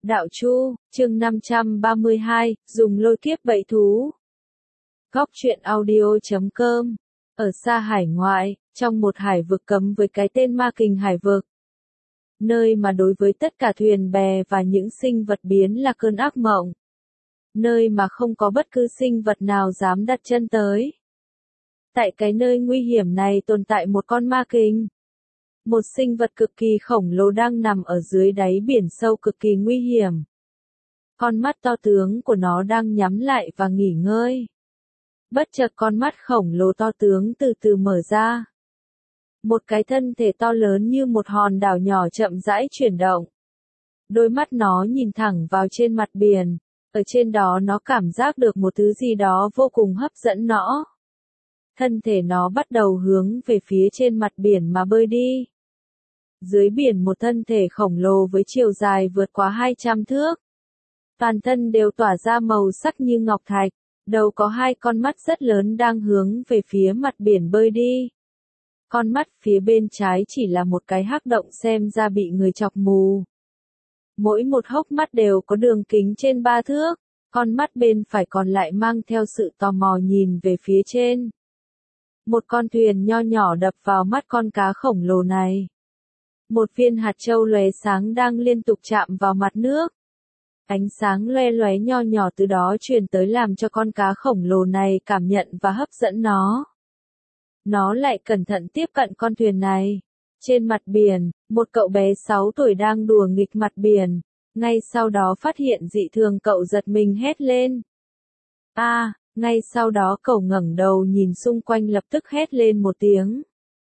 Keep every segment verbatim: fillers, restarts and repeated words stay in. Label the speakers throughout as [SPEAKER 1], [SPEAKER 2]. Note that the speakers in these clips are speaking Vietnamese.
[SPEAKER 1] Đạo Chu, chương năm trăm ba mươi hai, dùng lôi kiếp bẫy thú. Góc truyện audio chấm com. Ở xa hải ngoại, trong một hải vực cấm với cái tên Ma Kình Hải vực. Nơi mà đối với tất cả thuyền bè và những sinh vật biến là cơn ác mộng. Nơi mà không có bất cứ sinh vật nào dám đặt chân tới. Tại cái nơi nguy hiểm này tồn tại một con ma kình. Một sinh vật cực kỳ khổng lồ đang nằm ở dưới đáy biển sâu cực kỳ nguy hiểm. Con mắt to tướng của nó đang nhắm lại và nghỉ ngơi. Bất chợt con mắt khổng lồ to tướng từ từ mở ra. Một cái thân thể to lớn như một hòn đảo nhỏ chậm rãi chuyển động. Đôi mắt nó nhìn thẳng vào trên mặt biển, ở trên đó nó cảm giác được một thứ gì đó vô cùng hấp dẫn nó. Thân thể nó bắt đầu hướng về phía trên mặt biển mà bơi đi. Dưới biển một thân thể khổng lồ với chiều dài vượt quá hai trăm thước. Toàn thân đều tỏa ra màu sắc như ngọc thạch, đầu có hai con mắt rất lớn đang hướng về phía mặt biển bơi đi. Con mắt phía bên trái chỉ là một cái hắc động xem ra bị người chọc mù. Mỗi một hốc mắt đều có đường kính trên ba thước, con mắt bên phải còn lại mang theo sự tò mò nhìn về phía trên. Một con thuyền nho nhỏ đập vào mắt con cá khổng lồ này. Một viên hạt châu lóe sáng đang liên tục chạm vào mặt nước. Ánh sáng loe loé nho nhỏ từ đó truyền tới làm cho con cá khổng lồ này cảm nhận và hấp dẫn nó. Nó lại cẩn thận tiếp cận con thuyền này. Trên mặt biển, một cậu bé sáu tuổi đang đùa nghịch mặt biển. Ngay sau đó phát hiện dị thường cậu giật mình hét lên. A, à, ngay sau đó cậu ngẩng đầu nhìn xung quanh lập tức hét lên một tiếng.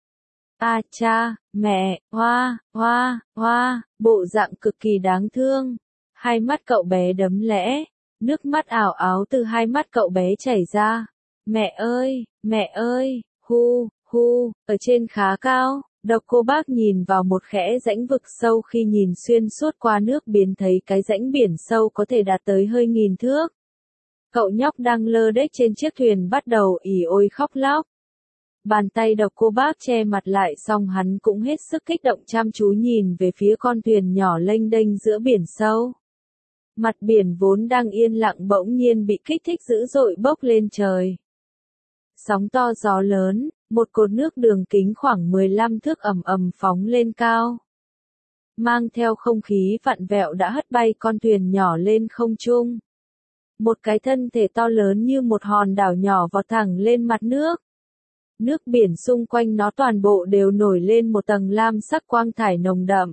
[SPEAKER 1] A à, cha, mẹ, hoa, hoa, hoa, bộ dạng cực kỳ đáng thương. Hai mắt cậu bé đấm lẽ, nước mắt ảo áo từ hai mắt cậu bé chảy ra. Mẹ ơi, mẹ ơi, hu, hu, ở trên khá cao, Độc Cô Bác nhìn vào một khẽ rãnh vực sâu khi nhìn xuyên suốt qua nước biển thấy cái rãnh biển sâu có thể đạt tới hơi nghìn thước. Cậu nhóc đang lơ đếch trên chiếc thuyền bắt đầu ỉ ôi khóc lóc. Bàn tay Độc Cô Bác che mặt lại xong hắn cũng hết sức kích động chăm chú nhìn về phía con thuyền nhỏ lênh đênh giữa biển sâu. Mặt biển vốn đang yên lặng bỗng nhiên bị kích thích dữ dội bốc lên trời. Sóng to gió lớn, một cột nước đường kính khoảng mười lăm thước ầm ầm phóng lên cao. Mang theo không khí vặn vẹo đã hất bay con thuyền nhỏ lên không trung. Một cái thân thể to lớn như một hòn đảo nhỏ vọt thẳng lên mặt nước. Nước biển xung quanh nó toàn bộ đều nổi lên một tầng lam sắc quang thải nồng đậm.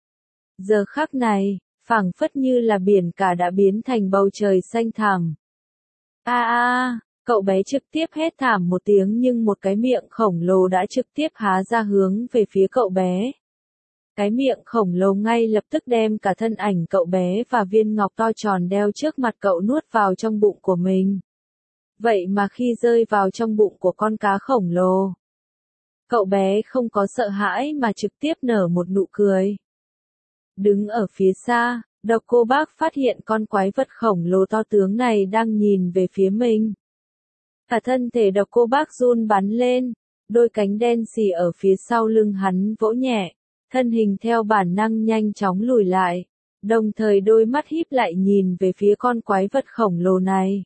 [SPEAKER 1] Giờ khắc này, phảng phất như là biển cả đã biến thành bầu trời xanh thẳm. A a, cậu bé trực tiếp hét thảm một tiếng nhưng một cái miệng khổng lồ đã trực tiếp há ra hướng về phía cậu bé. Cái miệng khổng lồ ngay lập tức đem cả thân ảnh cậu bé và viên ngọc to tròn đeo trước mặt cậu nuốt vào trong bụng của mình. Vậy mà khi rơi vào trong bụng của con cá khổng lồ, cậu bé không có sợ hãi mà trực tiếp nở một nụ cười. Đứng ở phía xa, Độc Cô Bác phát hiện con quái vật khổng lồ to tướng này đang nhìn về phía mình. Cả thân thể Độc Cô Bác run bắn lên, đôi cánh đen xì ở phía sau lưng hắn vỗ nhẹ, thân hình theo bản năng nhanh chóng lùi lại, đồng thời đôi mắt híp lại nhìn về phía con quái vật khổng lồ này.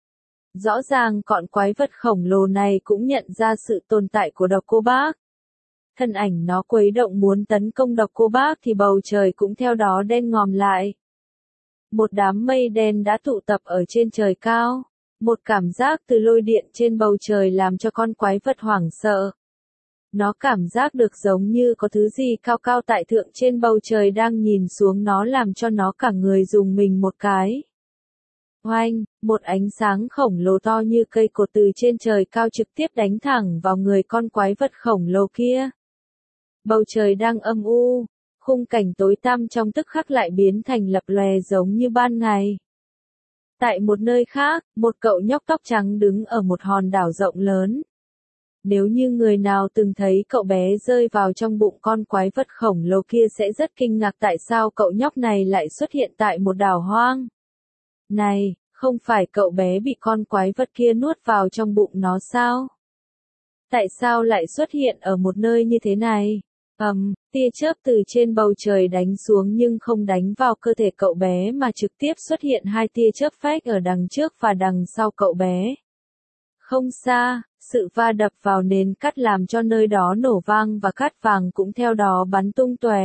[SPEAKER 1] Rõ ràng con quái vật khổng lồ này cũng nhận ra sự tồn tại của Độc Cô Bác. Thân ảnh nó quấy động muốn tấn công Độc Cô Bác thì bầu trời cũng theo đó đen ngòm lại. Một đám mây đen đã tụ tập ở trên trời cao. Một cảm giác từ lôi điện trên bầu trời làm cho con quái vật hoảng sợ. Nó cảm giác được giống như có thứ gì cao cao tại thượng trên bầu trời đang nhìn xuống nó làm cho nó cả người rùng mình một cái. Oanh, một ánh sáng khổng lồ to như cây cột từ trên trời cao trực tiếp đánh thẳng vào người con quái vật khổng lồ kia. Bầu trời đang âm u, khung cảnh tối tăm trong tức khắc lại biến thành lập lòe giống như ban ngày. Tại một nơi khác, một cậu nhóc tóc trắng đứng ở một hòn đảo rộng lớn. Nếu như người nào từng thấy cậu bé rơi vào trong bụng con quái vật khổng lồ kia sẽ rất kinh ngạc tại sao cậu nhóc này lại xuất hiện tại một đảo hoang. Này, không phải cậu bé bị con quái vật kia nuốt vào trong bụng nó sao? Tại sao lại xuất hiện ở một nơi như thế này? Ầm, tia chớp từ trên bầu trời đánh xuống nhưng không đánh vào cơ thể cậu bé mà trực tiếp xuất hiện hai tia chớp phách ở đằng trước và đằng sau cậu bé. Không xa, sự va đập vào nền cát làm cho nơi đó nổ vang và cát vàng cũng theo đó bắn tung tóe.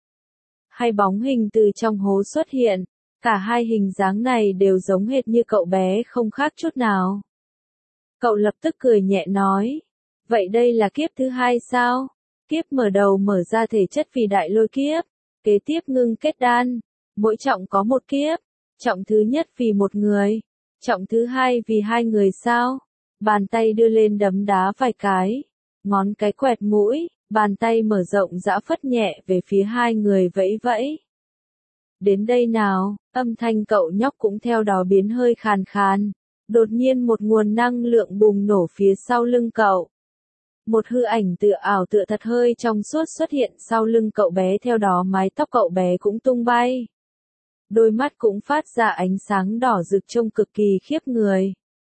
[SPEAKER 1] Hai bóng hình từ trong hố xuất hiện, cả hai hình dáng này đều giống hệt như cậu bé không khác chút nào. Cậu lập tức cười nhẹ nói, vậy đây là kiếp thứ hai sao? Kiếp mở đầu mở ra thể chất vì đại lôi kiếp, kế tiếp ngưng kết đan, mỗi trọng có một kiếp, trọng thứ nhất vì một người, trọng thứ hai vì hai người sao? Bàn tay đưa lên đấm đá vài cái, ngón cái quẹt mũi, bàn tay mở rộng giã phất nhẹ về phía hai người vẫy vẫy. Đến đây nào, âm thanh cậu nhóc cũng theo đó biến hơi khàn khàn, đột nhiên một nguồn năng lượng bùng nổ phía sau lưng cậu. Một hư ảnh tựa ảo tựa thật hơi trong suốt xuất hiện sau lưng cậu bé, theo đó mái tóc cậu bé cũng tung bay. Đôi mắt cũng phát ra ánh sáng đỏ rực trông cực kỳ khiếp người.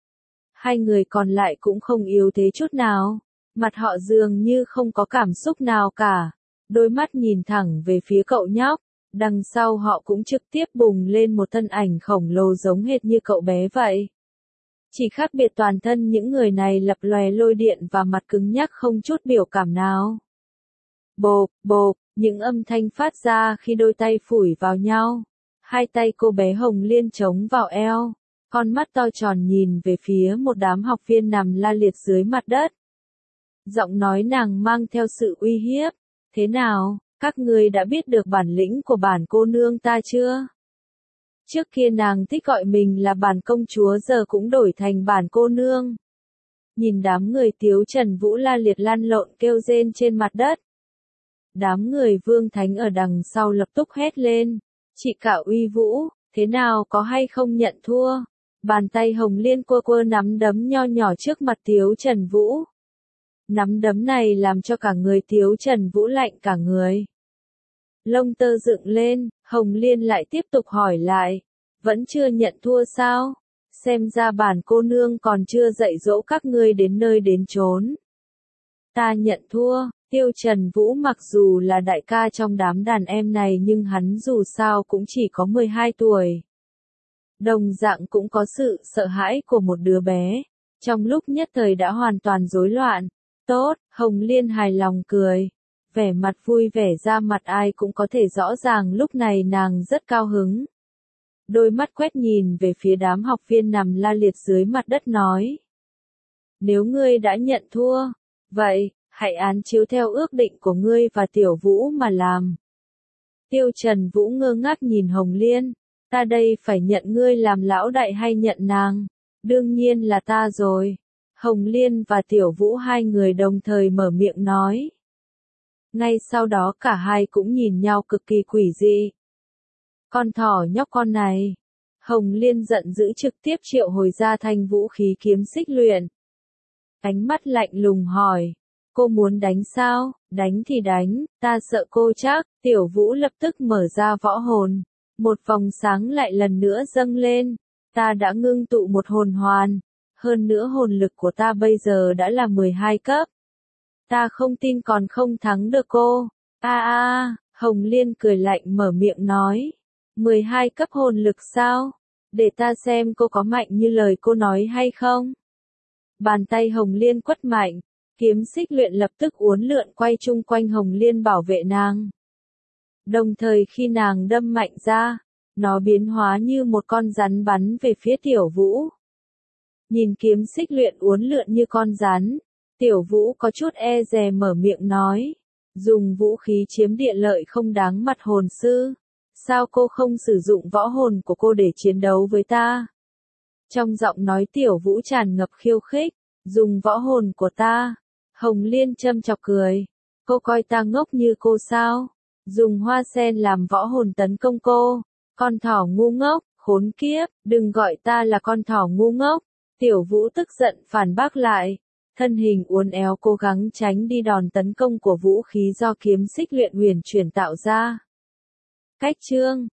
[SPEAKER 1] Hai người còn lại cũng không yếu thế chút nào, mặt họ dường như không có cảm xúc nào cả, đôi mắt nhìn thẳng về phía cậu nhóc, đằng sau họ cũng trực tiếp bùng lên một thân ảnh khổng lồ giống hệt như cậu bé vậy. Chỉ khác biệt toàn thân những người này lập lòe lôi điện và mặt cứng nhắc không chút biểu cảm nào. Bộp, bộp, những âm thanh phát ra khi đôi tay phủi vào nhau. Hai tay cô bé Hồng Liên chống vào eo, con mắt to tròn nhìn về phía một đám học viên nằm la liệt dưới mặt đất. Giọng nói nàng mang theo sự uy hiếp, thế nào, các ngươi đã biết được bản lĩnh của bản cô nương ta chưa? Trước kia nàng thích gọi mình là bản công chúa, giờ cũng đổi thành bản cô nương. Nhìn đám người Tiếu Trần Vũ la liệt lăn lộn kêu rên trên mặt đất. Đám người Vương Thánh ở đằng sau lập tức hét lên, chị cả Uy Vũ, thế nào có hay không nhận thua? Bàn tay Hồng Liên quơ quơ nắm đấm nho nhỏ trước mặt Tiếu Trần Vũ. Nắm đấm này làm cho cả người Tiếu Trần Vũ lạnh cả người. Lông tơ dựng lên, Hồng Liên lại tiếp tục hỏi lại, vẫn chưa nhận thua sao? Xem ra bản cô nương còn chưa dạy dỗ các ngươi đến nơi đến chốn. Ta nhận thua. Tiêu Trần Vũ mặc dù là đại ca trong đám đàn em này nhưng hắn dù sao cũng chỉ có mười hai tuổi. Đồng dạng cũng có sự sợ hãi của một đứa bé, trong lúc nhất thời đã hoàn toàn rối loạn. Tốt, Hồng Liên hài lòng cười, vẻ mặt vui vẻ ra mặt ai cũng có thể rõ ràng lúc này nàng rất cao hứng. Đôi mắt quét nhìn về phía đám học viên nằm la liệt dưới mặt đất nói. Nếu ngươi đã nhận thua, vậy, hãy án chiếu theo ước định của ngươi và Tiểu Vũ mà làm. Tiêu Trần Vũ ngơ ngác nhìn Hồng Liên, ta đây phải nhận ngươi làm lão đại hay nhận nàng? Đương nhiên là ta rồi. Hồng Liên và Tiểu Vũ hai người đồng thời mở miệng nói. Ngay sau đó cả hai cũng nhìn nhau cực kỳ quỷ dị. Con thỏ nhóc con này. Hồng Liên giận dữ trực tiếp triệu hồi ra thanh vũ khí kiếm xích luyện. Ánh mắt lạnh lùng hỏi. Cô muốn đánh sao? Đánh thì đánh, ta sợ cô chắc. Tiểu Vũ lập tức mở ra võ hồn. Một vòng sáng lại lần nữa dâng lên. Ta đã ngưng tụ một hồn hoàn. Hơn nữa hồn lực của ta bây giờ đã là mười hai cấp. Ta không tin còn không thắng được cô. A a, Hồng Liên cười lạnh mở miệng nói. mười hai cấp hồn lực sao? Để ta xem cô có mạnh như lời cô nói hay không. Bàn tay Hồng Liên quất mạnh. Kiếm xích luyện lập tức uốn lượn quay chung quanh Hồng Liên bảo vệ nàng. Đồng thời khi nàng đâm mạnh ra, nó biến hóa như một con rắn bắn về phía Tiểu Vũ. Nhìn kiếm xích luyện uốn lượn như con rắn, Tiểu Vũ có chút e dè mở miệng nói, dùng vũ khí chiếm địa lợi không đáng mặt hồn sư, sao cô không sử dụng võ hồn của cô để chiến đấu với ta? Trong giọng nói Tiểu Vũ tràn ngập khiêu khích, dùng võ hồn của ta. Hồng Liên châm chọc cười, cô coi ta ngốc như cô sao? Dùng hoa sen làm võ hồn tấn công cô, con thỏ ngu ngốc, khốn kiếp, đừng gọi ta là con thỏ ngu ngốc. Tiểu Vũ tức giận phản bác lại, thân hình uốn éo cố gắng tránh đi đòn tấn công của vũ khí do kiếm xích luyện huyền chuyển tạo ra. Cách chương